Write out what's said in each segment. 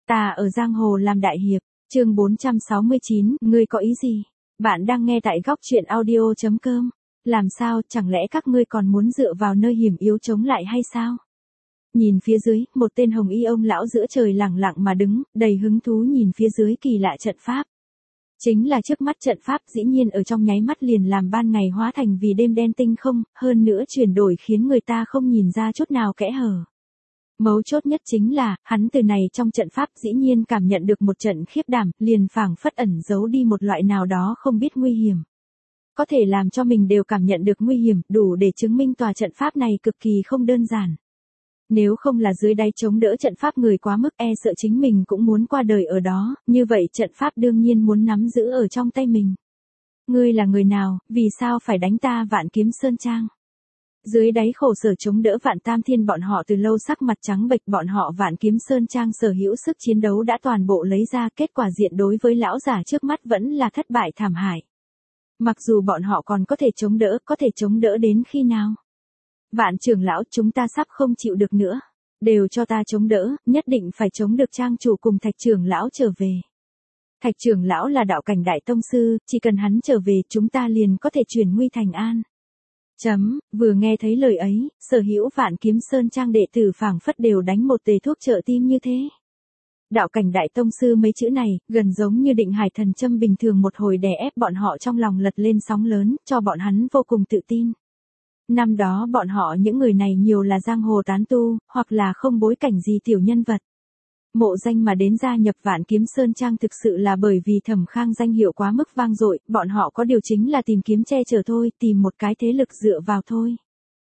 Ta ở giang hồ làm đại hiệp, chương 469, ngươi có ý gì? Bạn đang nghe tại góc truyện audio.com. Làm sao, chẳng lẽ các ngươi còn muốn dựa vào nơi hiểm yếu chống lại hay sao? Nhìn phía dưới, một tên hồng y ông lão giữa trời lẳng lặng mà đứng, đầy hứng thú nhìn phía dưới kỳ lạ trận pháp. Chính là trước mắt trận pháp dĩ nhiên ở trong nháy mắt liền làm ban ngày hóa thành vì đêm đen tinh không, hơn nữa chuyển đổi khiến người ta không nhìn ra chút nào kẽ hở. Mấu chốt nhất chính là, hắn từ này trong trận pháp dĩ nhiên cảm nhận được một trận khiếp đảm, liền phảng phất ẩn giấu đi một loại nào đó không biết nguy hiểm. Có thể làm cho mình đều cảm nhận được nguy hiểm, đủ để chứng minh tòa trận pháp này cực kỳ không đơn giản. Nếu không là dưới đáy chống đỡ trận pháp người quá mức e sợ chính mình cũng muốn qua đời ở đó, như vậy trận pháp đương nhiên muốn nắm giữ ở trong tay mình. Ngươi là người nào, vì sao phải đánh ta Vạn Kiếm Sơn Trang? Dưới đáy khổ sở chống đỡ Vạn Tam Thiên bọn họ từ lâu sắc mặt trắng bệch, bọn họ Vạn Kiếm Sơn Trang sở hữu sức chiến đấu đã toàn bộ lấy ra, kết quả diện đối với lão giả trước mắt vẫn là thất bại thảm hại. Mặc dù bọn họ còn có thể chống đỡ đến khi nào? Vạn trưởng lão, chúng ta sắp không chịu được nữa. Đều cho ta chống đỡ, nhất định phải chống được trang chủ cùng Thạch trưởng lão trở về. Thạch trưởng lão là đạo cảnh đại tông sư, chỉ cần hắn trở về chúng ta liền có thể chuyển nguy thành an. Vừa nghe thấy lời ấy, sở hữu Vạn Kiếm Sơn Trang đệ tử phảng phất đều đánh một tề thuốc trợ tim như thế. Đạo cảnh đại tông sư mấy chữ này, gần giống như định hải thần châm bình thường một hồi đè ép bọn họ trong lòng lật lên sóng lớn, cho bọn hắn vô cùng tự tin. Năm đó bọn họ những người này nhiều là giang hồ tán tu, hoặc là không bối cảnh gì tiểu nhân vật. Mộ danh mà đến gia nhập Vạn Kiếm Sơn Trang thực sự là bởi vì Thẩm Khang danh hiệu quá mức vang dội, bọn họ có điều chính là tìm kiếm che chở thôi, tìm một cái thế lực dựa vào thôi.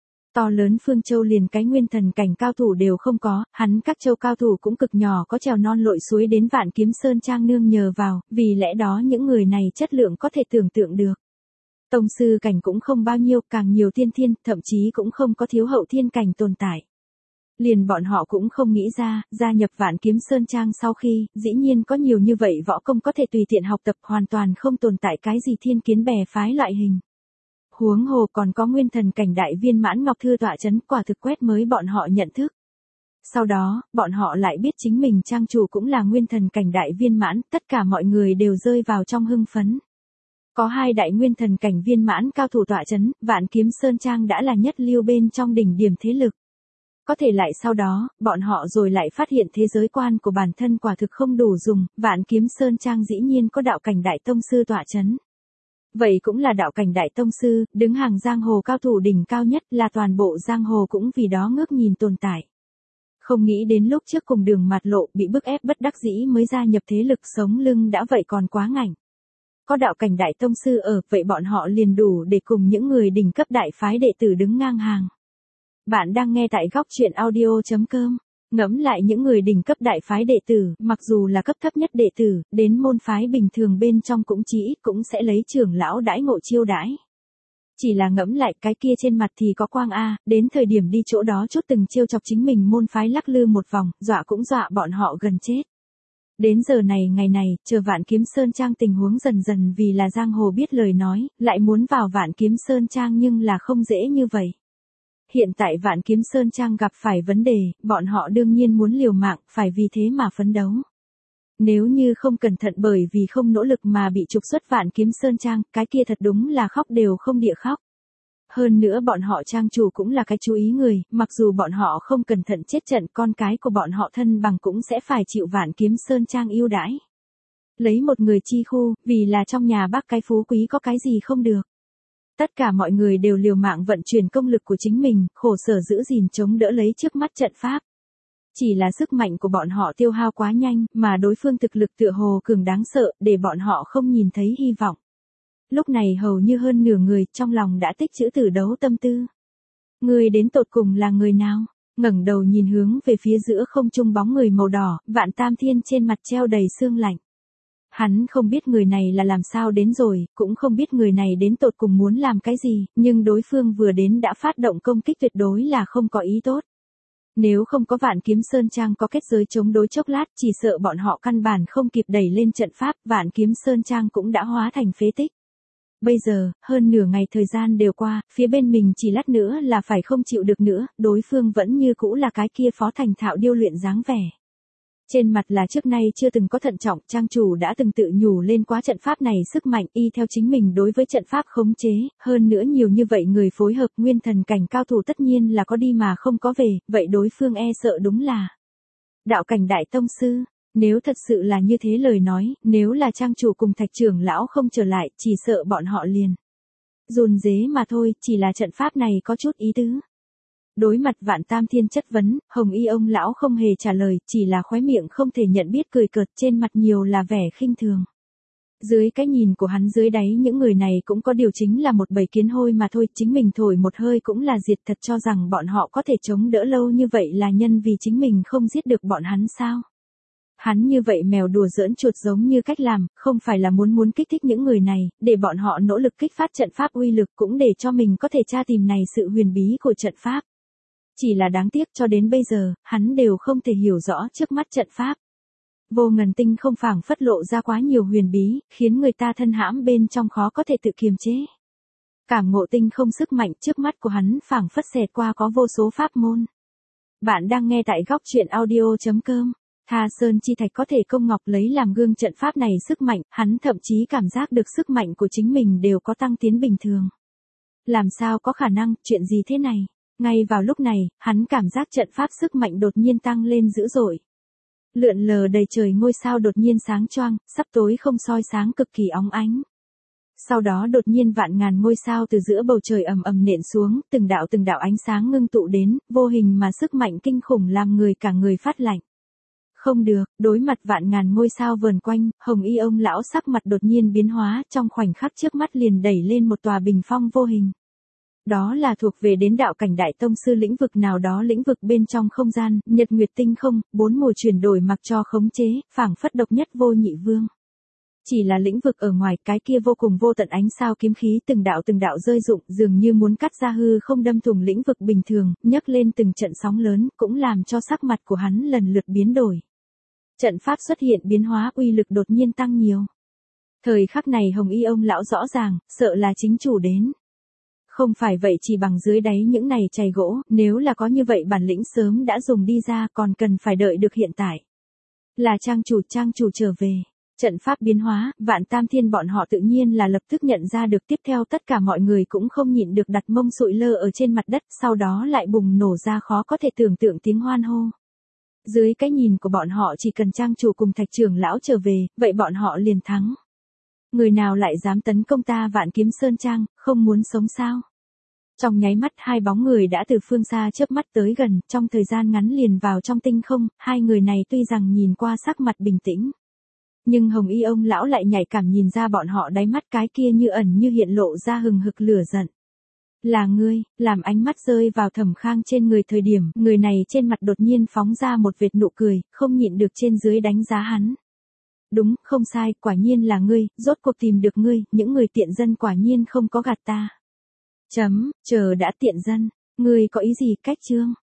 To lớn Phương Châu liền cái nguyên thần cảnh cao thủ đều không có, hắn các châu cao thủ cũng cực nhỏ, có trèo non lội suối đến Vạn Kiếm Sơn Trang nương nhờ vào, vì lẽ đó những người này chất lượng có thể tưởng tượng được. Tông sư cảnh cũng không bao nhiêu, càng nhiều tiên thiên, thậm chí cũng không có thiếu hậu thiên cảnh tồn tại. Liền bọn họ cũng không nghĩ ra, gia nhập Vạn Kiếm Sơn Trang sau khi, dĩ nhiên có nhiều như vậy võ công có thể tùy tiện học tập, hoàn toàn không tồn tại cái gì thiên kiến bè phái loại hình. Huống hồ còn có nguyên thần cảnh đại viên mãn ngọc thư tọa chấn, quả thực quét mới bọn họ nhận thức. Sau đó, bọn họ lại biết chính mình trang chủ cũng là nguyên thần cảnh đại viên mãn, tất cả mọi người đều rơi vào trong hưng phấn. Có hai đại nguyên thần cảnh viên mãn cao thủ tọa chấn, Vạn Kiếm Sơn Trang đã là nhất lưu bên trong đỉnh điểm thế lực. Có thể lại sau đó, bọn họ rồi lại phát hiện thế giới quan của bản thân quả thực không đủ dùng, Vạn Kiếm Sơn Trang dĩ nhiên có đạo cảnh đại tông sư tọa chấn. Vậy cũng là đạo cảnh đại tông sư, đứng hàng giang hồ cao thủ đỉnh cao nhất, là toàn bộ giang hồ cũng vì đó ngước nhìn tồn tại. Không nghĩ đến lúc trước cùng Đường Mạt Lộ bị bức ép bất đắc dĩ mới gia nhập thế lực sống lưng đã vậy còn quá ngảnh. Có đạo cảnh đại tông sư ở, vậy bọn họ liền đủ để cùng những người đỉnh cấp đại phái đệ tử đứng ngang hàng. Bạn đang nghe tại góc truyện audio.com. Ngẫm lại những người đỉnh cấp đại phái đệ tử, mặc dù là cấp thấp nhất đệ tử, đến môn phái bình thường bên trong cũng cũng sẽ lấy trưởng lão đãi ngộ chiêu đãi. Chỉ là ngẫm lại cái kia trên mặt thì có quang a, đến thời điểm đi chỗ đó chút từng chiêu chọc chính mình môn phái lắc lư một vòng, dọa cũng dọa bọn họ gần chết. Đến giờ này ngày này, chờ Vạn Kiếm Sơn Trang tình huống dần dần vì là giang hồ biết lời nói, lại muốn vào Vạn Kiếm Sơn Trang nhưng là không dễ như vậy. Hiện tại Vạn Kiếm Sơn Trang gặp phải vấn đề, bọn họ đương nhiên muốn liều mạng, phải vì thế mà phấn đấu. Nếu như không cẩn thận bởi vì không nỗ lực mà bị trục xuất Vạn Kiếm Sơn Trang, cái kia thật đúng là khóc đều không địa khóc. Hơn nữa bọn họ trang chủ cũng là cái chú ý người, mặc dù bọn họ không cẩn thận chết trận, con cái của bọn họ thân bằng cũng sẽ phải chịu Vạn Kiếm Sơn Trang ưu đãi. Lấy một người chi khu, vì là trong nhà bác cái phú quý có cái gì không được. Tất cả mọi người đều liều mạng vận chuyển công lực của chính mình, khổ sở giữ gìn chống đỡ lấy trước mắt trận pháp. Chỉ là sức mạnh của bọn họ tiêu hao quá nhanh, mà đối phương thực lực tựa hồ cường đáng sợ, để bọn họ không nhìn thấy hy vọng. Lúc này hầu như hơn nửa người trong lòng đã tích trữ tử đấu tâm tư. Người đến tột cùng là người nào? Ngẩng đầu nhìn hướng về phía giữa không trung bóng người màu đỏ, Vạn Tam Thiên trên mặt treo đầy sương lạnh. Hắn không biết người này là làm sao đến rồi, cũng không biết người này đến tột cùng muốn làm cái gì, nhưng đối phương vừa đến đã phát động công kích tuyệt đối là không có ý tốt. Nếu không có Vạn Kiếm Sơn Trang có kết giới chống đối chốc lát, chỉ sợ bọn họ căn bản không kịp đẩy lên trận pháp, Vạn Kiếm Sơn Trang cũng đã hóa thành phế tích. Bây giờ, hơn nửa ngày thời gian đều qua, phía bên mình chỉ lát nữa là phải không chịu được nữa, đối phương vẫn như cũ là cái kia Phó Thành Thạo điêu luyện dáng vẻ. Trên mặt là trước nay chưa từng có thận trọng, trang chủ đã từng tự nhủ lên quá trận pháp này sức mạnh y theo chính mình đối với trận pháp khống chế, hơn nữa nhiều như vậy người phối hợp nguyên thần cảnh cao thủ tất nhiên là có đi mà không có về, vậy đối phương e sợ đúng là đạo cảnh đại tông sư. Nếu thật sự là như thế lời nói, nếu là trang chủ cùng Thạch trưởng lão không trở lại, chỉ sợ bọn họ liền run rế mà thôi, chỉ là trận pháp này có chút ý tứ. Đối mặt Vạn Tam Thiên chất vấn, Hồng Y ông lão không hề trả lời, chỉ là khóe miệng không thể nhận biết cười cợt, trên mặt nhiều là vẻ khinh thường. Dưới cái nhìn của hắn dưới đáy những người này cũng có điều chính là một bầy kiến hôi mà thôi, chính mình thổi một hơi cũng là diệt, thật cho rằng bọn họ có thể chống đỡ lâu như vậy là nhân vì chính mình không giết được bọn hắn sao? Hắn như vậy mèo đùa giỡn chuột giống như cách làm, không phải là muốn kích thích những người này, để bọn họ nỗ lực kích phát trận pháp uy lực cũng để cho mình có thể tra tìm này sự huyền bí của trận pháp. Chỉ là đáng tiếc cho đến bây giờ, hắn đều không thể hiểu rõ trước mắt trận pháp. Vô ngần tinh không phảng phất lộ ra quá nhiều huyền bí, khiến người ta thân hãm bên trong khó có thể tự kiềm chế. Cảm ngộ tinh không sức mạnh trước mắt của hắn phảng phất xẹt qua có vô số pháp môn. Bạn đang nghe tại góc truyện audio.com. Tha Sơn Chi Thạch có thể công ngọc lấy làm gương trận pháp này sức mạnh, hắn thậm chí cảm giác được sức mạnh của chính mình đều có tăng tiến bình thường. Làm sao có khả năng, chuyện gì thế này? Ngay vào lúc này, hắn cảm giác trận pháp sức mạnh đột nhiên tăng lên dữ dội. Lượn lờ đầy trời ngôi sao đột nhiên sáng choang, sắp tối không soi sáng cực kỳ óng ánh. Sau đó đột nhiên vạn ngàn ngôi sao từ giữa bầu trời ầm ầm nện xuống, từng đạo ánh sáng ngưng tụ đến, vô hình mà sức mạnh kinh khủng làm người cả người phát lạnh. Không được, đối mặt vạn ngàn ngôi sao vờn quanh, Hồng Y ông lão sắc mặt đột nhiên biến hóa, trong khoảnh khắc trước mắt liền đẩy lên một tòa bình phong vô hình. Đó là thuộc về đến đạo cảnh đại tông sư lĩnh vực nào đó, lĩnh vực bên trong không gian, nhật nguyệt tinh không, bốn mùa chuyển đổi mặc cho khống chế, phảng phất độc nhất vô nhị vương. Chỉ là lĩnh vực ở ngoài, cái kia vô cùng vô tận ánh sao kiếm khí từng đạo rơi rụng, dường như muốn cắt ra hư không đâm thủng lĩnh vực bình thường, nhấc lên từng trận sóng lớn, cũng làm cho sắc mặt của hắn lần lượt biến đổi. Trận pháp xuất hiện biến hóa, uy lực đột nhiên tăng nhiều. Thời khắc này Hồng Y ông lão rõ ràng, sợ là chính chủ đến. Không phải vậy chỉ bằng dưới đáy những này chày gỗ, nếu là có như vậy bản lĩnh sớm đã dùng đi ra, còn cần phải đợi được hiện tại. Là trang chủ trở về. Trận pháp biến hóa, Vạn Tam Thiên bọn họ tự nhiên là lập tức nhận ra được, tiếp theo tất cả mọi người cũng không nhịn được đặt mông sụi lơ ở trên mặt đất, sau đó lại bùng nổ ra khó có thể tưởng tượng tiếng hoan hô. Dưới cái nhìn của bọn họ chỉ cần trang chủ cùng Thạch trưởng lão trở về, vậy bọn họ liền thắng. Người nào lại dám tấn công ta Vạn Kiếm Sơn Trang, không muốn sống sao? Trong nháy mắt hai bóng người đã từ phương xa chớp mắt tới gần, trong thời gian ngắn liền vào trong tinh không, hai người này tuy rằng nhìn qua sắc mặt bình tĩnh. Nhưng Hồng Y ông lão lại nhạy cảm nhìn ra bọn họ đáy mắt cái kia như ẩn như hiện lộ ra hừng hực lửa giận. Là ngươi, làm ánh mắt rơi vào Thẩm Khang trên người thời điểm, người này trên mặt đột nhiên phóng ra một vệt nụ cười, không nhịn được trên dưới đánh giá hắn. Đúng, không sai, quả nhiên là ngươi, rốt cuộc tìm được ngươi, những người tiện dân quả nhiên không có gạt ta. Chờ đã tiện dân, ngươi có ý gì, cách chương.